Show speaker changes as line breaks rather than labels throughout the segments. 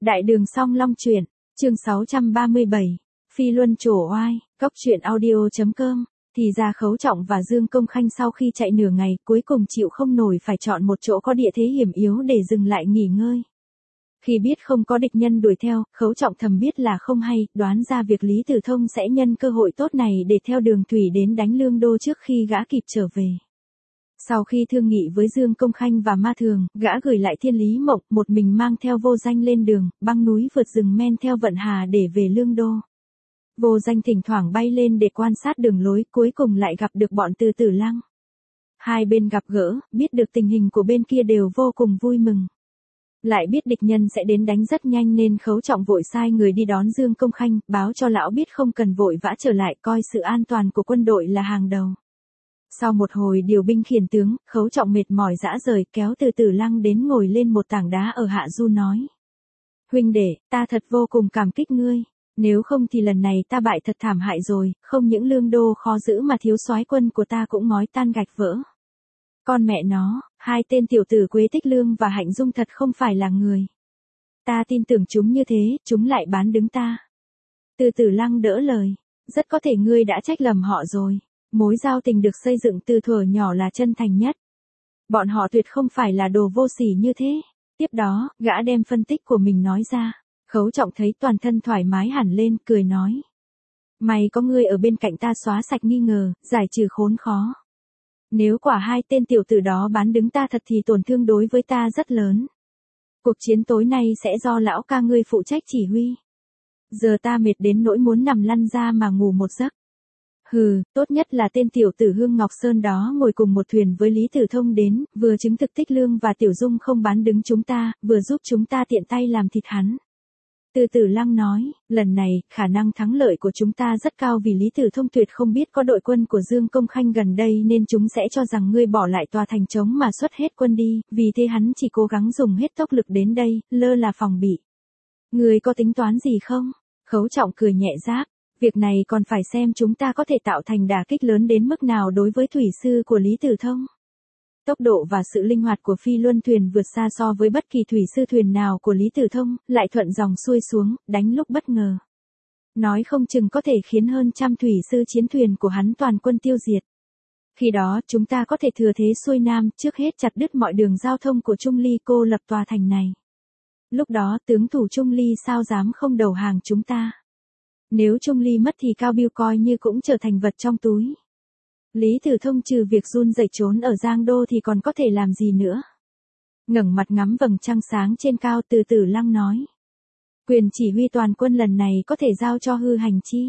Đại đường Song Long truyện, chương 637, Phi Luân trổ oai, cốc truyện audio.com. Thì ra Khấu Trọng và Dương Công Khanh sau khi chạy nửa ngày, cuối cùng chịu không nổi phải chọn một chỗ có địa thế hiểm yếu để dừng lại nghỉ ngơi. Khi biết không có địch nhân đuổi theo, Khấu Trọng thầm biết là không hay, đoán ra việc Lý Tử Thông sẽ nhân cơ hội tốt này để theo đường thủy đến đánh Lương Đô trước khi gã kịp trở về. Sau khi thương nghị với Dương Công Khanh và Ma Thường, gã gửi lại Thiên Lý Mộng, một mình mang theo Vô Danh lên đường, băng núi vượt rừng men theo vận hà để về Lương Đô. Vô Danh thỉnh thoảng bay lên để quan sát đường lối, cuối cùng lại gặp được bọn Từ Tử Lăng. Hai bên gặp gỡ, biết được tình hình của bên kia đều vô cùng vui mừng. Lại biết địch nhân sẽ đến đánh rất nhanh nên Khấu Trọng vội sai người đi đón Dương Công Khanh, báo cho lão biết không cần vội vã trở lại, coi sự an toàn của quân đội là hàng đầu. Sau một hồi điều binh khiển tướng, Khấu Trọng mệt mỏi rã rời, kéo Từ Tử Lăng đến ngồi lên một tảng đá ở hạ du nói: "Huynh đệ, ta thật vô cùng cảm kích ngươi. Nếu không thì lần này ta bại thật thảm hại rồi, không những Lương Đô khó giữ mà thiếu soái quân của ta cũng ngói tan gạch vỡ. Con mẹ nó, hai tên tiểu tử Quế Tích Lương và Hạnh Dung thật không phải là người. Ta tin tưởng chúng như thế, chúng lại bán đứng ta." Từ Tử Lăng đỡ lời: "Rất có thể ngươi đã trách lầm họ rồi. Mối giao tình được xây dựng từ thuở nhỏ là chân thành nhất. Bọn họ tuyệt không phải là đồ vô sỉ như thế." Tiếp đó, gã đem phân tích của mình nói ra. Khấu Trọng thấy toàn thân thoải mái hẳn lên, cười nói: "May có ngươi ở bên cạnh ta xóa sạch nghi ngờ, giải trừ khốn khó. Nếu quả hai tên tiểu tử đó bán đứng ta thật thì tổn thương đối với ta rất lớn. Cuộc chiến tối nay sẽ do lão ca ngươi phụ trách chỉ huy. Giờ ta mệt đến nỗi muốn nằm lăn ra mà ngủ một giấc." "Hừ, tốt nhất là tên tiểu tử Hương Ngọc Sơn đó ngồi cùng một thuyền với Lý Tử Thông đến, vừa chứng thực Tích Lương và Tiểu Dung không bán đứng chúng ta, vừa giúp chúng ta tiện tay làm thịt hắn." Từ Tử Lăng nói: "Lần này, khả năng thắng lợi của chúng ta rất cao vì Lý Tử Thông tuyệt không biết có đội quân của Dương Công Khanh gần đây nên chúng sẽ cho rằng ngươi bỏ lại tòa thành trống mà xuất hết quân đi, vì thế hắn chỉ cố gắng dùng hết tốc lực đến đây, lơ là phòng bị. Ngươi có tính toán gì không?" Khấu Trọng cười nhẹ đáp: "Việc này còn phải xem chúng ta có thể tạo thành đả kích lớn đến mức nào đối với thủy sư của Lý Tử Thông. Tốc độ và sự linh hoạt của Phi Luân thuyền vượt xa so với bất kỳ thủy sư thuyền nào của Lý Tử Thông, lại thuận dòng xuôi xuống, đánh lúc bất ngờ. Nói không chừng có thể khiến hơn trăm thủy sư chiến thuyền của hắn toàn quân tiêu diệt. Khi đó, chúng ta có thể thừa thế xuôi nam, trước hết chặt đứt mọi đường giao thông của Trung Ly cô lập tòa thành này. Lúc đó, tướng thủ Trung Ly sao dám không đầu hàng chúng ta. Nếu Trung Ly mất thì Cao Biêu coi như cũng trở thành vật trong túi. Lý Tử Thông trừ việc run rẩy trốn ở Giang Đô thì còn có thể làm gì nữa." Ngẩng mặt ngắm vầng trăng sáng trên cao, Từ Tử Lăng nói: "Quyền chỉ huy toàn quân lần này có thể giao cho Hư Hành Chi.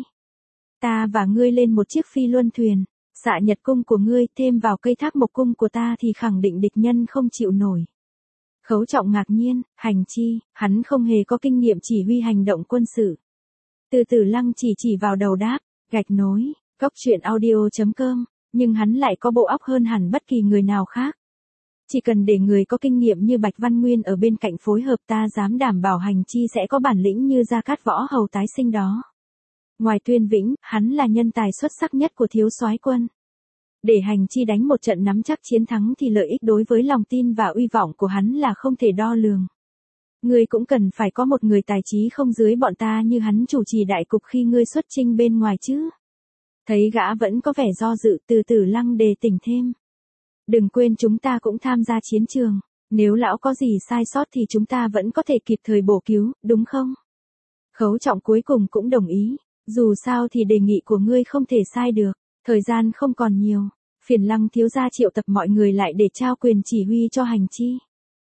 Ta và ngươi lên một chiếc phi luân thuyền, xạ nhật cung của ngươi thêm vào cây tháp mộc cung của ta thì khẳng định địch nhân không chịu nổi." Khấu Trọng ngạc nhiên: "Hành Chi, hắn không hề có kinh nghiệm chỉ huy hành động quân sự." Từ Tử Lăng chỉ vào đầu đáp: "Gạch nối, cốc truyện audio.com. Nhưng hắn lại có bộ óc hơn hẳn bất kỳ người nào khác. Chỉ cần để người có kinh nghiệm như Bạch Văn Nguyên ở bên cạnh phối hợp, ta dám đảm bảo Hành Chi sẽ có bản lĩnh như Gia Cát Võ Hầu tái sinh đó. Ngoài Tuyên Vĩnh, hắn là nhân tài xuất sắc nhất của thiếu soái quân. Để Hành Chi đánh một trận nắm chắc chiến thắng thì lợi ích đối với lòng tin và uy vọng của hắn là không thể đo lường. Ngươi cũng cần phải có một người tài trí không dưới bọn ta như hắn chủ trì đại cục khi ngươi xuất chinh bên ngoài chứ." Thấy gã vẫn có vẻ do dự, Từ Tử Lăng đề tỉnh thêm: "Đừng quên chúng ta cũng tham gia chiến trường. Nếu lão có gì sai sót thì chúng ta vẫn có thể kịp thời bổ cứu, đúng không?" Khấu Trọng cuối cùng cũng đồng ý: "Dù sao thì đề nghị của ngươi không thể sai được. Thời gian không còn nhiều. Phiền Lăng thiếu gia triệu tập mọi người lại để trao quyền chỉ huy cho Hành Chi."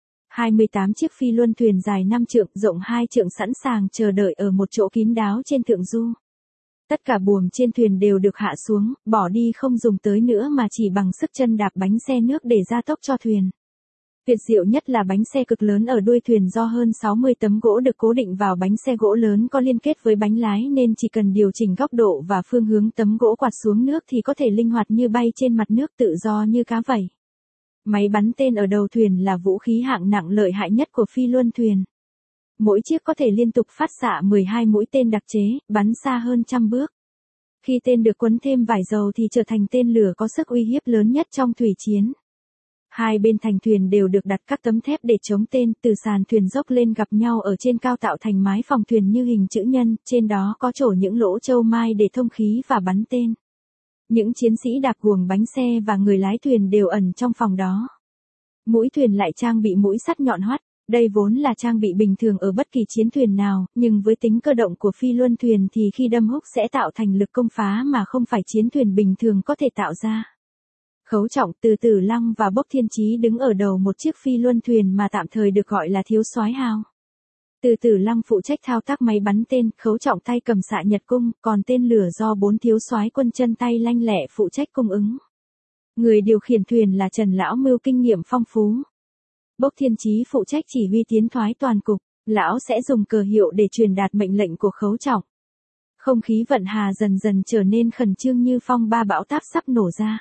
28 chiếc phi luân thuyền dài 5 trượng, rộng 2 trượng sẵn sàng chờ đợi ở một chỗ kín đáo trên thượng du. Tất cả buồm trên thuyền đều được hạ xuống, bỏ đi không dùng tới nữa mà chỉ bằng sức chân đạp bánh xe nước để gia tốc cho thuyền. Tuyệt diệu nhất là bánh xe cực lớn ở đuôi thuyền do hơn 60 tấm gỗ được cố định vào bánh xe gỗ lớn có liên kết với bánh lái nên chỉ cần điều chỉnh góc độ và phương hướng tấm gỗ quạt xuống nước thì có thể linh hoạt như bay trên mặt nước, tự do như cá vẩy. Máy bắn tên ở đầu thuyền là vũ khí hạng nặng lợi hại nhất của phi luân thuyền. Mỗi chiếc có thể liên tục phát xạ 12 mũi tên đặc chế, bắn xa hơn trăm bước. Khi tên được quấn thêm vải dầu thì trở thành tên lửa có sức uy hiếp lớn nhất trong thủy chiến. Hai bên thành thuyền đều được đặt các tấm thép để chống tên, từ sàn thuyền dốc lên gặp nhau ở trên cao tạo thành mái phòng thuyền như hình chữ nhân, trên đó có trổ những lỗ châu mai để thông khí và bắn tên. Những chiến sĩ đạp guồng bánh xe và người lái thuyền đều ẩn trong phòng đó. Mũi thuyền lại trang bị mũi sắt nhọn hoắt, đây vốn là trang bị bình thường ở bất kỳ chiến thuyền nào, nhưng với tính cơ động của phi luân thuyền thì khi đâm húc sẽ tạo thành lực công phá mà không phải chiến thuyền bình thường có thể tạo ra. Khấu Trọng, Từ Tử Lăng và Bốc Thiên Chí đứng ở đầu một chiếc phi luân thuyền mà tạm thời được gọi là Thiếu Soái Hào. Từ Tử Lăng phụ trách thao tác máy bắn tên, Khấu Trọng tay cầm xạ nhật cung, còn tên lửa do 4 thiếu soái quân chân tay lanh lẹ phụ trách cung ứng. Người điều khiển thuyền là Trần Lão Mưu kinh nghiệm phong phú. Bốc Thiên Chí phụ trách chỉ huy tiến thoái toàn cục, lão sẽ dùng cờ hiệu để truyền đạt mệnh lệnh của Khấu Trọng. Không khí vận hà dần dần trở nên khẩn trương như phong ba bão táp sắp nổ ra.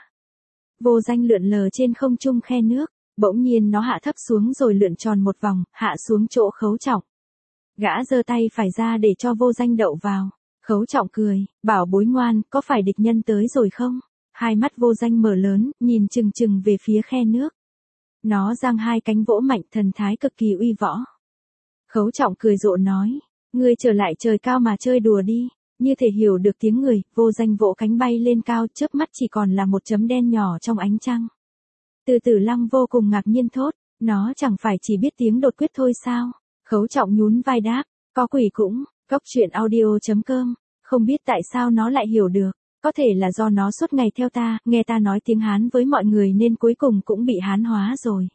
Vô Danh lượn lờ trên không trung khe nước, bỗng nhiên nó hạ thấp xuống rồi lượn tròn một vòng, hạ xuống chỗ Khấu Trọng. Gã giơ tay phải ra để cho Vô Danh đậu vào. Khấu Trọng cười, bảo bối ngoan, có phải địch nhân tới rồi không? Hai mắt Vô Danh mở lớn, nhìn chừng chừng về phía khe nước. Nó giang hai cánh vỗ mạnh, thần thái cực kỳ uy võ. Khấu Trọng cười rộ nói, ngươi trở lại trời cao mà chơi đùa đi. Như thể hiểu được tiếng người, Vô Danh vỗ cánh bay lên cao, chớp mắt chỉ còn là một chấm đen nhỏ trong ánh trăng. Từ Tử Lăng vô cùng ngạc nhiên thốt, nó chẳng phải chỉ biết tiếng đột quyết thôi sao? Khấu Trọng nhún vai đáp, có quỷ cũng, Cóc Truyện Audio.com, không biết tại sao nó lại hiểu được, có thể là do nó suốt ngày theo ta, nghe ta nói tiếng Hán với mọi người nên cuối cùng cũng bị Hán hóa rồi.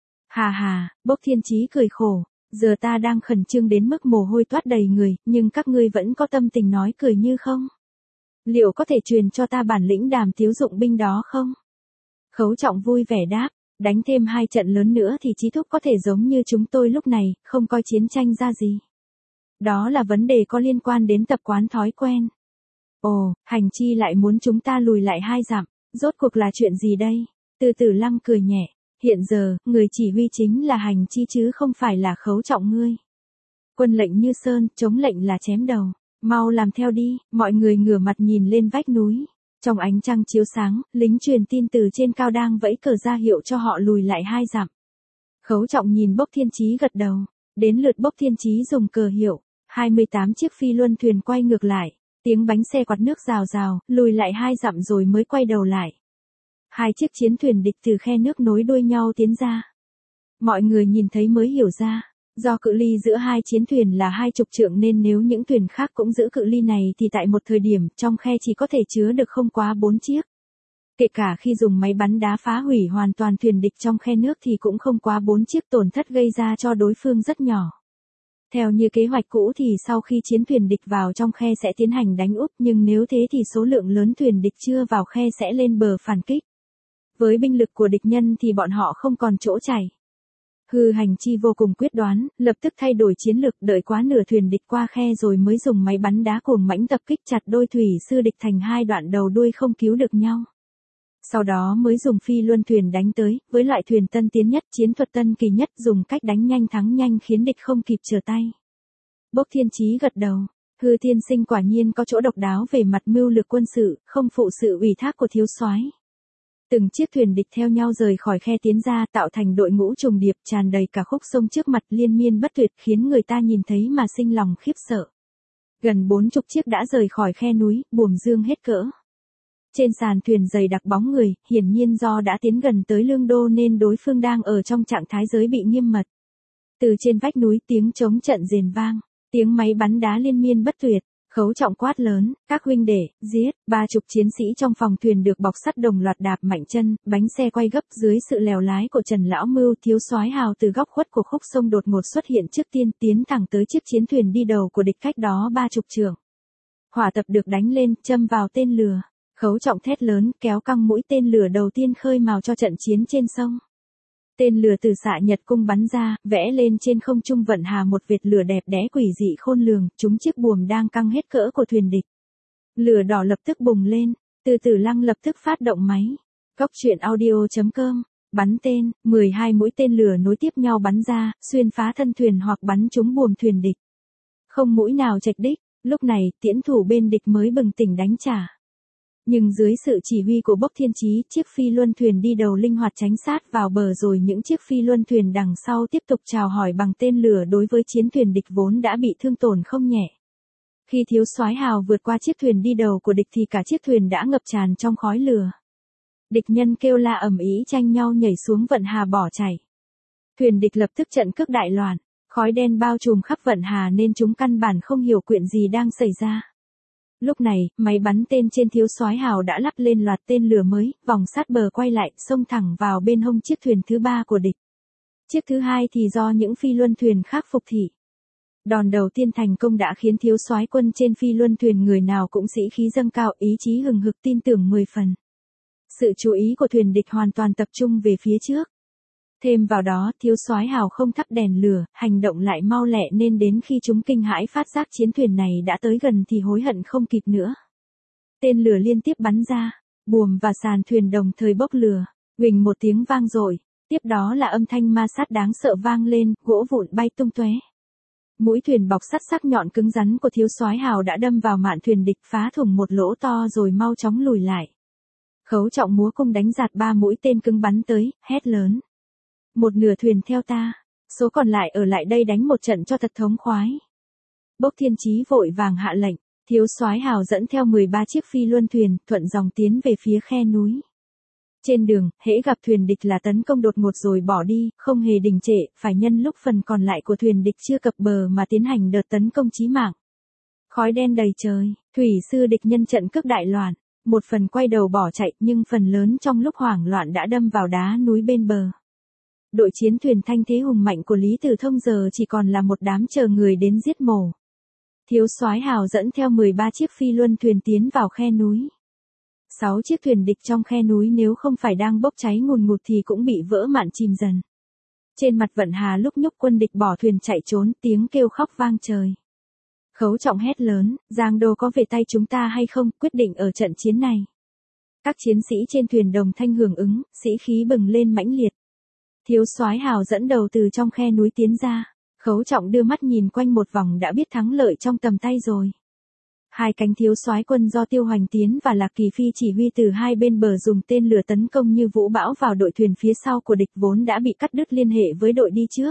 Hà hà, Bốc Thiên Chí cười khổ, giờ ta đang khẩn trương đến mức mồ hôi toát đầy người, nhưng các ngươi vẫn có tâm tình nói cười như không? Liệu có thể truyền cho ta bản lĩnh Đàm Tiếu dụng binh đó không? Khấu Trọng vui vẻ đáp, đánh thêm 2 trận lớn nữa thì Chí Thúc có thể giống như chúng tôi lúc này, không coi chiến tranh ra gì. Đó là vấn đề có liên quan đến tập quán thói quen. Ồ, Hành Chi lại muốn chúng ta lùi lại 2 dặm, rốt cuộc là chuyện gì đây? Từ Tử Lăng cười nhẹ, hiện giờ, người chỉ huy chính là Hành Chi chứ không phải là Khấu Trọng ngươi. Quân lệnh như sơn, chống lệnh là chém đầu, mau làm theo đi, mọi người ngửa mặt nhìn lên vách núi. Trong ánh trăng chiếu sáng, lính truyền tin từ trên cao đang vẫy cờ ra hiệu cho họ lùi lại 2 dặm. Khấu Trọng nhìn Bốc Thiên Chí gật đầu, đến lượt Bốc Thiên Chí dùng cờ hiệu, 28 chiếc phi luân thuyền quay ngược lại, tiếng bánh xe quạt nước rào rào, lùi lại 2 dặm rồi mới quay đầu lại. 2 chiếc chiến thuyền địch từ khe nước nối đuôi nhau tiến ra. Mọi người nhìn thấy mới hiểu ra, do cự ly giữa 2 chiến thuyền là 20 trượng nên nếu những thuyền khác cũng giữ cự ly này thì tại một thời điểm trong khe chỉ có thể chứa được không quá 4 chiếc. Kể cả khi dùng máy bắn đá phá hủy hoàn toàn thuyền địch trong khe nước thì cũng không quá 4 chiếc, tổn thất gây ra cho đối phương rất nhỏ. Theo như kế hoạch cũ thì sau khi chiến thuyền địch vào trong khe sẽ tiến hành đánh úp, nhưng nếu thế thì số lượng lớn thuyền địch chưa vào khe sẽ lên bờ phản kích. Với binh lực của địch nhân thì bọn họ không còn chỗ chảy. Hành Chi vô cùng quyết đoán, lập tức thay đổi chiến lược, đợi quá nửa thuyền địch qua khe rồi mới dùng máy bắn đá cuồng mãnh tập kích chặt đôi thủy sư địch thành 2 đoạn đầu đuôi không cứu được nhau. Sau đó mới dùng phi luân thuyền đánh tới, với loại thuyền tân tiến nhất, chiến thuật tân kỳ nhất, dùng cách đánh nhanh thắng nhanh khiến địch không kịp trở tay. Bốc Thiên Chí gật đầu, Hư Thiên Sinh quả nhiên có chỗ độc đáo về mặt mưu lược quân sự, không phụ sự ủy thác của thiếu soái. Từng chiếc thuyền địch theo nhau rời khỏi khe tiến ra, tạo thành đội ngũ trùng điệp tràn đầy cả khúc sông trước mặt, liên miên bất tuyệt khiến người ta nhìn thấy mà sinh lòng khiếp sợ. Gần 40 chiếc đã rời khỏi khe núi, buồm dương hết cỡ. Trên sàn thuyền dày đặc bóng người, hiển nhiên do đã tiến gần tới Lương Đô nên đối phương đang ở trong trạng thái giới bị nghiêm mật. Từ trên vách núi tiếng trống trận rền vang, tiếng máy bắn đá liên miên bất tuyệt. Khấu Trọng quát lớn, các huynh đệ, giết, 30 chiến sĩ trong phòng thuyền được bọc sắt đồng loạt đạp mạnh chân, bánh xe quay gấp dưới sự lèo lái của Trần Lão Mưu. Thiếu soái Hào từ góc khuất của khúc sông đột ngột xuất hiện trước tiên, tiến thẳng tới chiếc chiến thuyền đi đầu của địch cách đó 30 trượng. Hỏa tập được đánh lên, châm vào tên lửa. Khấu Trọng thét lớn, kéo căng mũi tên lửa đầu tiên khơi mào cho trận chiến trên sông. Tên lửa từ xạ nhật cung bắn ra, vẽ lên trên không trung vận hà một vệt lửa đẹp đẽ quỷ dị khôn lường, trúng chiếc buồm đang căng hết cỡ của thuyền địch. Lửa đỏ lập tức bùng lên, Từ Tử Lăng lập tức phát động máy. Cóc Truyện Audio.com, bắn tên, 12 mũi tên lửa nối tiếp nhau bắn ra, xuyên phá thân thuyền hoặc bắn trúng buồm thuyền địch. Không mũi nào trạch đích, lúc này, tiễn thủ bên địch mới bừng tỉnh đánh trả. Nhưng dưới sự chỉ huy của Bốc Thiên Chí, chiếc phi luân thuyền đi đầu linh hoạt tránh sát vào bờ rồi những chiếc phi luân thuyền đằng sau tiếp tục chào hỏi bằng tên lửa đối với chiến thuyền địch vốn đã bị thương tổn không nhẹ. Khi Thiếu Soái Hào vượt qua chiếc thuyền đi đầu của địch thì cả chiếc thuyền đã ngập tràn trong khói lửa. Địch nhân kêu la ầm ĩ tranh nhau nhảy xuống vận hà bỏ chạy. Thuyền địch lập tức trận cước đại loạn, khói đen bao trùm khắp vận hà nên chúng căn bản không hiểu chuyện gì đang xảy ra. Lúc này, máy bắn tên trên Thiếu Soái Hào đã lắp lên loạt tên lửa mới, vòng sát bờ quay lại, xông thẳng vào bên hông chiếc thuyền thứ 3 của địch. Chiếc thứ 2 thì do những phi luân thuyền khác phục thị. Đòn đầu tiên thành công đã khiến Thiếu Soái quân trên phi luân thuyền người nào cũng sĩ khí dâng cao, ý chí hừng hực tin tưởng 10 phần. Sự chú ý của thuyền địch hoàn toàn tập trung về phía trước. Thêm vào đó, Thiếu Soái Hào không thắp đèn lửa, hành động lại mau lẹ nên đến khi chúng kinh hãi phát giác chiến thuyền này đã tới gần thì hối hận không kịp nữa. Tên lửa liên tiếp bắn ra, buồm và sàn thuyền đồng thời bốc lửa, huỳnh một tiếng vang dội, tiếp đó là âm thanh ma sát đáng sợ vang lên, gỗ vụn bay tung tóe. Mũi thuyền bọc sắt sắc nhọn cứng rắn của Thiếu Soái Hào đã đâm vào mạn thuyền địch phá thủng một lỗ to rồi mau chóng lùi lại. Khấu Trọng múa cung đánh giạt 3 mũi tên cứng bắn tới, hét lớn. Một nửa thuyền theo ta, số còn lại ở lại đây đánh một trận cho thật thống khoái. Bốc Thiên Chí vội vàng hạ lệnh, Thiếu Soái Hào dẫn theo 13 chiếc phi luân thuyền, thuận dòng tiến về phía khe núi. Trên đường, hễ gặp thuyền địch là tấn công đột ngột rồi bỏ đi, không hề đình trệ, phải nhân lúc phần còn lại của thuyền địch chưa cập bờ mà tiến hành đợt tấn công chí mạng. Khói đen đầy trời, thủy sư địch nhân trận cước đại loạn, một phần quay đầu bỏ chạy nhưng phần lớn trong lúc hoảng loạn đã đâm vào đá núi bên bờ. Đội chiến thuyền thanh thế hùng mạnh của Lý Tử Thông giờ chỉ còn là một đám chờ người đến giết mổ. Thiếu Soái Hào dẫn theo 13 chiếc phi luân thuyền tiến vào khe núi. 6 chiếc thuyền địch trong khe núi nếu không phải đang bốc cháy ngùn ngụt thì cũng bị vỡ mạn chìm dần. Trên mặt vận hà lúc nhúc quân địch bỏ thuyền chạy trốn, tiếng kêu khóc vang trời. Khấu Trọng hét lớn, Giang Đô có về tay chúng ta hay không, quyết định ở trận chiến này. Các chiến sĩ trên thuyền đồng thanh hưởng ứng, sĩ khí bừng lên mãnh liệt. Thiếu Soái Hào dẫn đầu từ trong khe núi tiến ra, Khấu Trọng đưa mắt nhìn quanh một vòng đã biết thắng lợi trong tầm tay rồi. Hai cánh Thiếu Soái quân do Tiêu Hoành Tiến và Lạc Kỳ Phi chỉ huy từ hai bên bờ dùng tên lửa tấn công như vũ bão vào đội thuyền phía sau của địch vốn đã bị cắt đứt liên hệ với đội đi trước.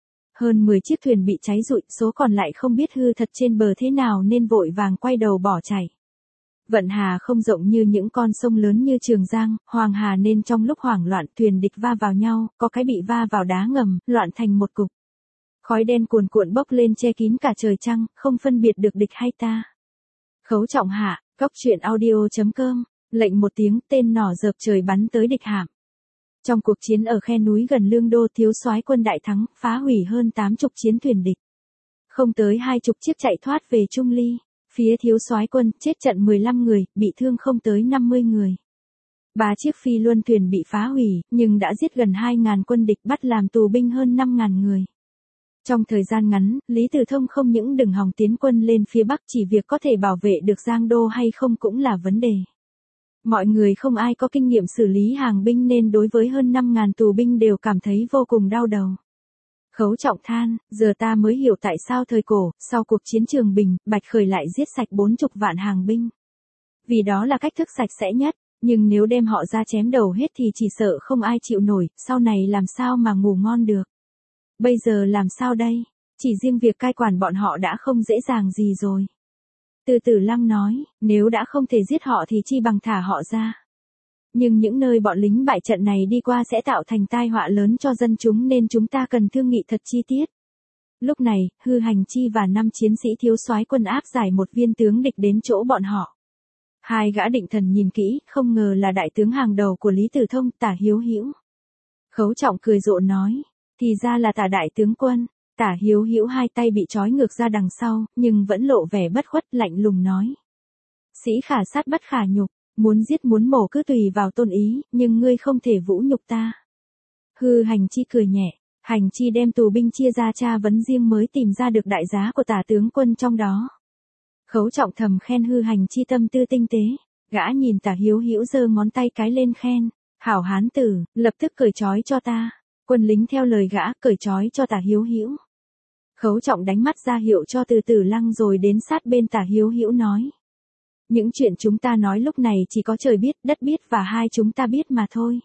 Hơn 10 chiếc thuyền bị cháy rụi, số còn lại không biết hư thật trên bờ thế nào nên vội vàng quay đầu bỏ chạy. Vận hà không rộng như những con sông lớn như Trường Giang, Hoàng Hà nên trong lúc hoảng loạn thuyền địch va vào nhau, có cái bị va vào đá ngầm, loạn thành một cục. Khói đen cuồn cuộn bốc lên che kín cả trời trăng, không phân biệt được địch hay ta. Khấu Trọng hạ, coctruyện.audio.com, lệnh một tiếng tên nỏ dợp trời bắn tới địch hạm. Trong cuộc chiến ở khe núi gần Lương Đô, Thiếu Soái quân đại thắng, phá hủy hơn 80 chiến thuyền địch. Không tới 20 chiếc chạy thoát về Trung Ly. Phía Thiếu Soái quân chết trận 15 người, bị thương không tới 50 người. 3 chiếc phi luân thuyền bị phá hủy, nhưng đã giết gần 2.000 quân địch, bắt làm tù binh hơn 5.000 người. Trong thời gian ngắn, Lý Tử Thông không những đừng hòng tiến quân lên phía Bắc, chỉ việc có thể bảo vệ được Giang Đô hay không cũng là vấn đề. Mọi người không ai có kinh nghiệm xử lý hàng binh nên đối với hơn 5.000 tù binh đều cảm thấy vô cùng đau đầu. Khấu Trọng than, giờ ta mới hiểu tại sao thời cổ, sau cuộc chiến Trường Bình, Bạch Khởi lại giết sạch 40 vạn hàng binh. Vì đó là cách thức sạch sẽ nhất, nhưng nếu đem họ ra chém đầu hết thì chỉ sợ không ai chịu nổi, sau này làm sao mà ngủ ngon được. Bây giờ làm sao đây? Chỉ riêng việc cai quản bọn họ đã không dễ dàng gì rồi. Từ Tử Lăng nói, nếu đã không thể giết họ thì chi bằng thả họ ra. Nhưng những nơi bọn lính bại trận này đi qua sẽ tạo thành tai họa lớn cho dân chúng nên chúng ta cần thương nghị thật chi tiết. Lúc này, Hư Hành Chi và 5 chiến sĩ Thiếu Soái quân áp giải một viên tướng địch đến chỗ bọn họ. Hai gã định thần nhìn kỹ, không ngờ là đại tướng hàng đầu của Lý Tử Thông, Tả Hiếu Hữu. Khấu Trọng cười rộ nói, thì ra là Tả đại tướng quân. Tả Hiếu Hữu hai tay bị trói ngược ra đằng sau, nhưng vẫn lộ vẻ bất khuất, lạnh lùng nói. Sĩ khả sát bất khả nhục, muốn giết muốn mổ cứ tùy vào tôn ý, nhưng ngươi không thể vũ nhục ta. Hư Hành Chi cười nhẹ, Hành Chi đem tù binh chia ra tra vấn riêng mới tìm ra được đại giá của Tả tướng quân trong đó. Khấu Trọng thầm khen Hư Hành Chi tâm tư tinh tế, gã nhìn Tả Hiếu Hữu giơ ngón tay cái lên khen, hảo hán tử, lập tức cởi trói cho ta. Quân lính theo lời gã cởi trói cho Tả Hiếu Hữu. Khấu Trọng đánh mắt ra hiệu cho Từ Tử Lăng rồi đến sát bên Tả Hiếu Hữu nói. Những chuyện chúng ta nói lúc này chỉ có trời biết, đất biết và hai chúng ta biết mà thôi.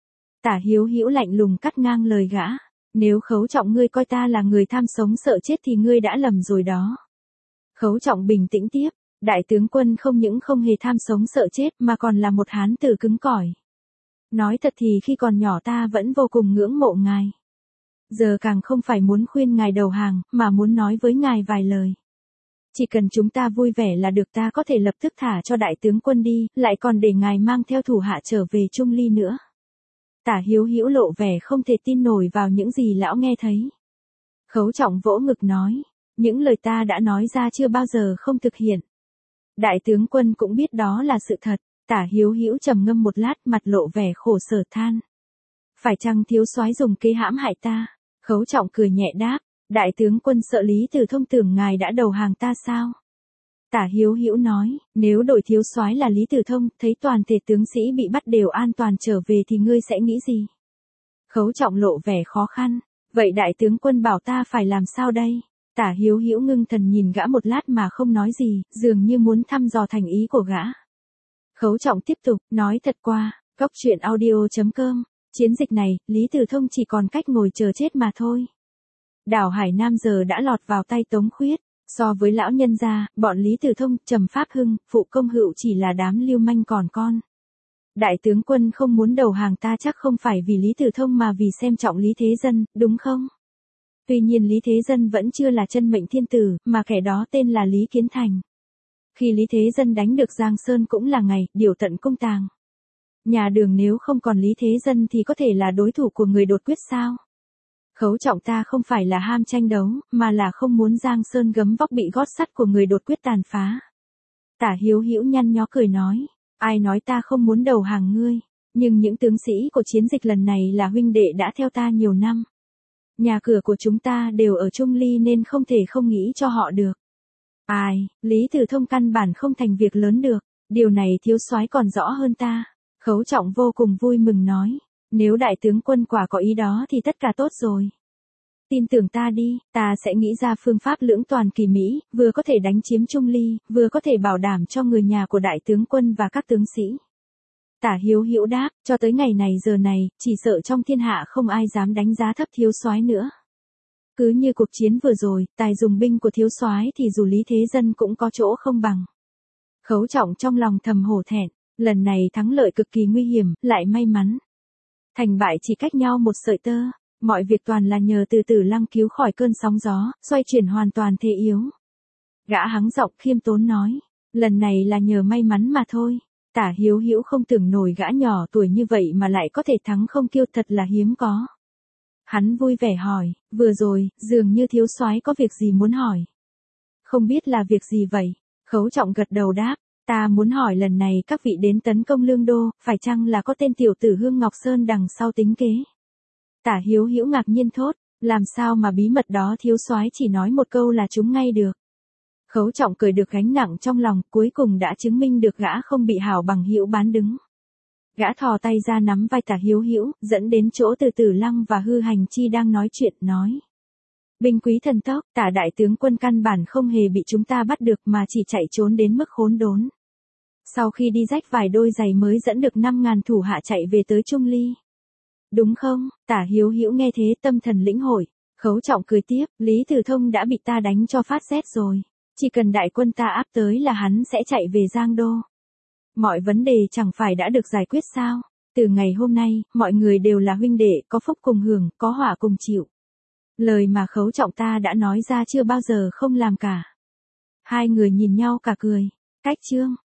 Tả Hiếu Hữu lạnh lùng cắt ngang lời gã. Nếu Khấu Trọng ngươi coi ta là người tham sống sợ chết thì ngươi đã lầm rồi đó. Khấu Trọng bình tĩnh tiếp, đại tướng quân không những không hề tham sống sợ chết mà còn là một hán tử cứng cỏi. Nói thật thì khi còn nhỏ ta vẫn vô cùng ngưỡng mộ ngài. Giờ càng không phải muốn khuyên ngài đầu hàng, mà muốn nói với ngài vài lời. Chỉ cần chúng ta vui vẻ là được, ta có thể lập tức thả cho đại tướng quân đi, lại còn để ngài mang theo thủ hạ trở về Trung Ly nữa. Tả Hiếu Hữu lộ vẻ không thể tin nổi vào những gì lão nghe thấy. Khấu Trọng vỗ ngực nói, những lời ta đã nói ra chưa bao giờ không thực hiện. Đại tướng quân cũng biết đó là sự thật. Tả Hiếu Hữu trầm ngâm một lát, mặt lộ vẻ khổ sở than. Phải chăng thiếu soái dùng kế hãm hại ta? Khấu Trọng cười nhẹ đáp, đại tướng quân sợ Lý Từ Thông tưởng ngài đã đầu hàng ta sao? Tả Hiếu Hữu nói, nếu đổi thiếu soái là Lý Từ Thông, thấy toàn thể tướng sĩ bị bắt đều an toàn trở về thì ngươi sẽ nghĩ gì? Khấu Trọng lộ vẻ khó khăn, vậy đại tướng quân bảo ta phải làm sao đây? Tả Hiếu Hữu ngưng thần nhìn gã một lát mà không nói gì, dường như muốn thăm dò thành ý của gã. Khấu Trọng tiếp tục, nói thật qua, Cóc Truyện Audio.com, chiến dịch này, Lý Từ Thông chỉ còn cách ngồi chờ chết mà thôi. Đảo Hải Nam giờ đã lọt vào tay Tống Khuyết, so với lão nhân gia, bọn Lý Từ Thông, Trầm Pháp Hưng, Phụ Công Hữu chỉ là đám lưu manh còn con. Đại tướng quân không muốn đầu hàng ta chắc không phải vì Lý Từ Thông mà vì xem trọng Lý Thế Dân, đúng không? Tuy nhiên Lý Thế Dân vẫn chưa là chân mệnh thiên tử, mà kẻ đó tên là Lý Kiến Thành. Khi Lý Thế Dân đánh được Giang Sơn cũng là ngày, điều tận công tàng. Nhà Đường nếu không còn Lý Thế Dân thì có thể là đối thủ của người đột quyết sao? Khấu Trọng ta không phải là ham tranh đấu, mà là không muốn Giang Sơn gấm vóc bị gót sắt của người đột quyết tàn phá. Tả Hiếu Hữu nhăn nhó cười nói, ai nói ta không muốn đầu hàng ngươi, nhưng những tướng sĩ của chiến dịch lần này là huynh đệ đã theo ta nhiều năm. Nhà cửa của chúng ta đều ở Trung Ly nên không thể không nghĩ cho họ được. Ai, Lý Từ Thông căn bản không thành việc lớn được, điều này thiếu soái còn rõ hơn ta. Khấu Trọng vô cùng vui mừng nói, nếu đại tướng quân quả có ý đó thì tất cả tốt rồi. Tin tưởng ta đi, ta sẽ nghĩ ra phương pháp lưỡng toàn kỳ mỹ, vừa có thể đánh chiếm Trung Ly, vừa có thể bảo đảm cho người nhà của đại tướng quân và các tướng sĩ. Tả Hiếu Hữu đáp, cho tới ngày này giờ này, chỉ sợ trong thiên hạ không ai dám đánh giá thấp thiếu soái nữa. Cứ như cuộc chiến vừa rồi, tài dùng binh của thiếu soái thì dù Lý Thế Dân cũng có chỗ không bằng. Khấu Trọng trong lòng thầm hổ thẹn, lần này thắng lợi cực kỳ nguy hiểm, lại may mắn. Thành bại chỉ cách nhau một sợi tơ, mọi việc toàn là nhờ từ Tử Lăng cứu khỏi cơn sóng gió, xoay chuyển hoàn toàn thế yếu. Gã hắng giọng khiêm tốn nói, lần này là nhờ may mắn mà thôi. Tả Hiếu Hữu không tưởng nổi gã nhỏ tuổi như vậy mà lại có thể thắng không kiêu, thật là hiếm có. Hắn vui vẻ hỏi, vừa rồi, dường như thiếu soái có việc gì muốn hỏi. Không biết là việc gì vậy? Khấu Trọng gật đầu đáp, ta muốn hỏi lần này các vị đến tấn công Lương Đô, phải chăng là có tên tiểu tử Hương Ngọc Sơn đằng sau tính kế? Tả Hiếu Hữu ngạc nhiên thốt, làm sao mà bí mật đó thiếu soái chỉ nói một câu là trúng ngay được. Khấu Trọng cười được gánh nặng trong lòng, cuối cùng đã chứng minh được gã không bị hảo bằng hữu bán đứng. Gã thò tay ra nắm vai Tả Hiếu Hữu, dẫn đến chỗ từ Tử Lăng và Hư Hành Chi đang nói chuyện, nói. Binh quý thần tốc, Tả đại tướng quân căn bản không hề bị chúng ta bắt được mà chỉ chạy trốn đến mức khốn đốn. Sau khi đi rách vài đôi giày mới dẫn được 5.000 thủ hạ chạy về tới Trung Ly. Đúng không? Tả Hiếu Hữu nghe thế tâm thần lĩnh hội. Khấu Trọng cười tiếp, Lý Từ Thông đã bị ta đánh cho phát rét rồi. Chỉ cần đại quân ta áp tới là hắn sẽ chạy về Giang Đô. Mọi vấn đề chẳng phải đã được giải quyết sao? Từ ngày hôm nay, mọi người đều là huynh đệ, có phúc cùng hưởng, có họa cùng chịu. Lời mà Khấu Trọng ta đã nói ra chưa bao giờ không làm cả. Hai người nhìn nhau cả cười. Cách chương